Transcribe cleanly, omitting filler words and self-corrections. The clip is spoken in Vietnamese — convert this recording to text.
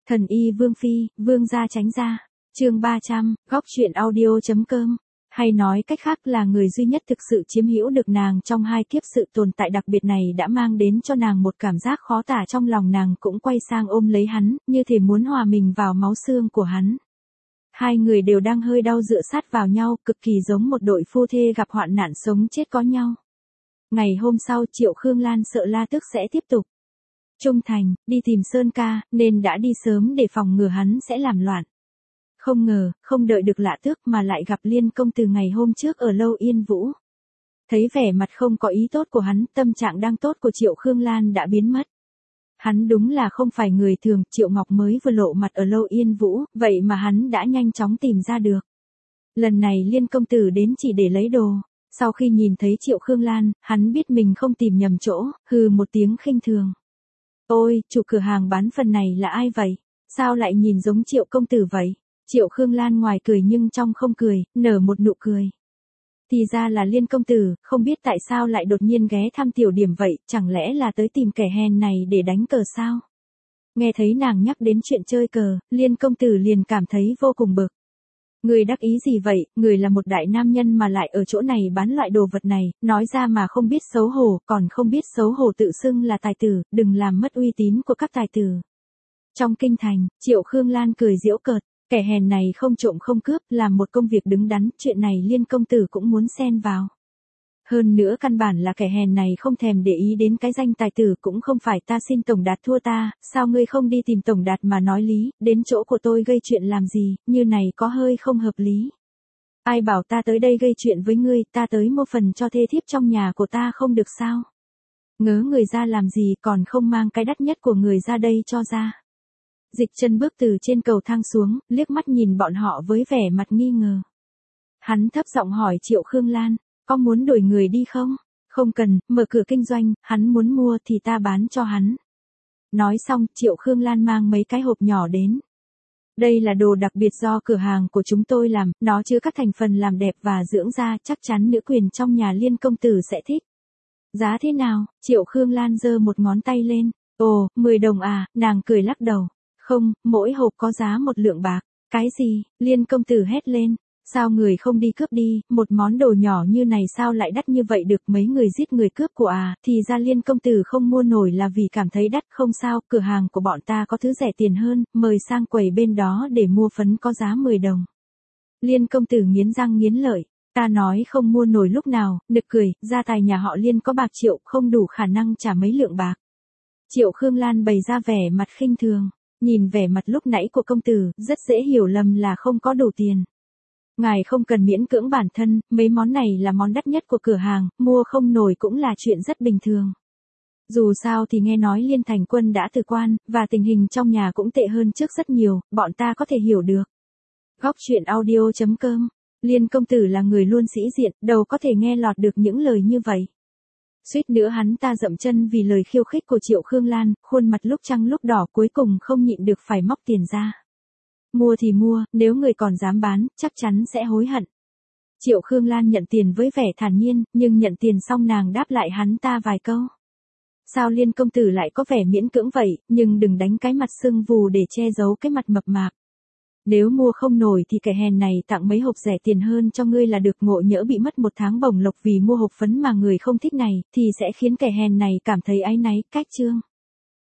Thần y Vương Phi, Vương gia tránh ra. Chương 300, góc truyện audio.com. Hay nói cách khác là người duy nhất thực sự chiếm hữu được nàng trong hai kiếp, sự tồn tại đặc biệt này đã mang đến cho nàng một cảm giác khó tả, trong lòng nàng cũng quay sang ôm lấy hắn, như thể muốn hòa mình vào máu xương của hắn. Hai người đều đang hơi đau dựa sát vào nhau, cực kỳ giống một đội phu thê gặp hoạn nạn sống chết có nhau. Ngày hôm sau, Triệu Khương Lan sợ La Tước sẽ tiếp tục Trung Thành, đi tìm Sơn ca, nên đã đi sớm để phòng ngừa hắn sẽ làm loạn. Không ngờ, không đợi được La Tước mà lại gặp Liên công từ ngày hôm trước ở Lâu Yên Vũ. Thấy vẻ mặt không có ý tốt của hắn, tâm trạng đang tốt của Triệu Khương Lan đã biến mất. Hắn đúng là không phải người thường, Triệu Ngọc mới vừa lộ mặt ở Lâu Yên Vũ, vậy mà hắn đã nhanh chóng tìm ra được. Lần này Liên công tử đến chỉ để lấy đồ. Sau khi nhìn thấy Triệu Khương Lan, hắn biết mình không tìm nhầm chỗ, hừ một tiếng khinh thường. Ôi, chủ cửa hàng bán phần này là ai vậy? Sao lại nhìn giống Triệu công tử vậy? Triệu Khương Lan ngoài cười nhưng trong không cười, nở một nụ cười. Thì ra là Liên công tử, không biết tại sao lại đột nhiên ghé thăm tiểu điểm vậy, chẳng lẽ là tới tìm kẻ hèn này để đánh cờ sao? Nghe thấy nàng nhắc đến chuyện chơi cờ, Liên công tử liền cảm thấy vô cùng bực. Người đắc ý gì vậy, người là một đại nam nhân mà lại ở chỗ này bán loại đồ vật này, nói ra mà không biết xấu hổ, còn không biết xấu hổ tự xưng là tài tử, đừng làm mất uy tín của các tài tử. Trong kinh thành, Triệu Khương Lan cười giễu cợt, kẻ hèn này không trộm không cướp, làm một công việc đứng đắn, chuyện này Liên công tử cũng muốn xen vào. Hơn nữa căn bản là kẻ hèn này không thèm để ý đến cái danh tài tử, cũng không phải ta xin Tổng Đạt thua ta, sao ngươi không đi tìm Tổng Đạt mà nói lý, đến chỗ của tôi gây chuyện làm gì, như này có hơi không hợp lý. Ai bảo ta tới đây gây chuyện với ngươi, ta tới mua phần cho thê thiếp trong nhà của ta không được sao? Ngớ người ra làm gì, còn không mang cái đắt nhất của người ra đây cho ra. Dịch Chân bước từ trên cầu thang xuống, liếc mắt nhìn bọn họ với vẻ mặt nghi ngờ. Hắn thấp giọng hỏi Triệu Khương Lan, có muốn đổi người đi không? Không cần, mở cửa kinh doanh, hắn muốn mua thì ta bán cho hắn. Nói xong, Triệu Khương Lan mang mấy cái hộp nhỏ đến. Đây là đồ đặc biệt do cửa hàng của chúng tôi làm, nó chứa các thành phần làm đẹp và dưỡng da, chắc chắn nữ quyền trong nhà Liên công tử sẽ thích. Giá thế nào? Triệu Khương Lan giơ một ngón tay lên. Ồ, 10 đồng à, nàng cười lắc đầu. Không, mỗi hộp có giá 1 lượng bạc. Cái gì? Liên công tử hét lên. Sao người không đi cướp đi, một món đồ nhỏ như này sao lại đắt như vậy được, mấy người giết người cướp của à, thì ra Liên công tử không mua nổi là vì cảm thấy đắt, không sao, cửa hàng của bọn ta có thứ rẻ tiền hơn, mời sang quầy bên đó để mua phấn có giá 10 đồng. Liên công tử nghiến răng nghiến lợi, ta nói không mua nổi lúc nào, nực cười, gia tài nhà họ Liên có bạc triệu, không đủ khả năng trả mấy lượng bạc. Triệu Khương Lan bày ra vẻ mặt khinh thường, nhìn vẻ mặt lúc nãy của công tử, rất dễ hiểu lầm là không có đủ tiền. Ngài không cần miễn cưỡng bản thân, mấy món này là món đắt nhất của cửa hàng, mua không nổi cũng là chuyện rất bình thường. Dù sao thì nghe nói Liên Thành Quân đã từ quan, và tình hình trong nhà cũng tệ hơn trước rất nhiều, bọn ta có thể hiểu được. Góc truyện audio.com. Liên công tử là người luôn sĩ diện, đâu có thể nghe lọt được những lời như vậy. Suýt nữa hắn ta dậm chân vì lời khiêu khích của Triệu Khương Lan, khuôn mặt lúc trắng lúc đỏ, cuối cùng không nhịn được phải móc tiền ra. Mua thì mua, nếu người còn dám bán, chắc chắn sẽ hối hận. Triệu Khương Lan nhận tiền với vẻ thản nhiên, nhưng nhận tiền xong nàng đáp lại hắn ta vài câu. Sao Liên công tử lại có vẻ miễn cưỡng vậy, nhưng đừng đánh cái mặt sưng vù để che giấu cái mặt mập mạp. Nếu mua không nổi thì kẻ hèn này tặng mấy hộp rẻ tiền hơn cho ngươi là được, ngộ nhỡ bị mất 1 tháng bổng lộc vì mua hộp phấn mà người không thích này, thì sẽ khiến kẻ hèn này cảm thấy áy náy, cách chương.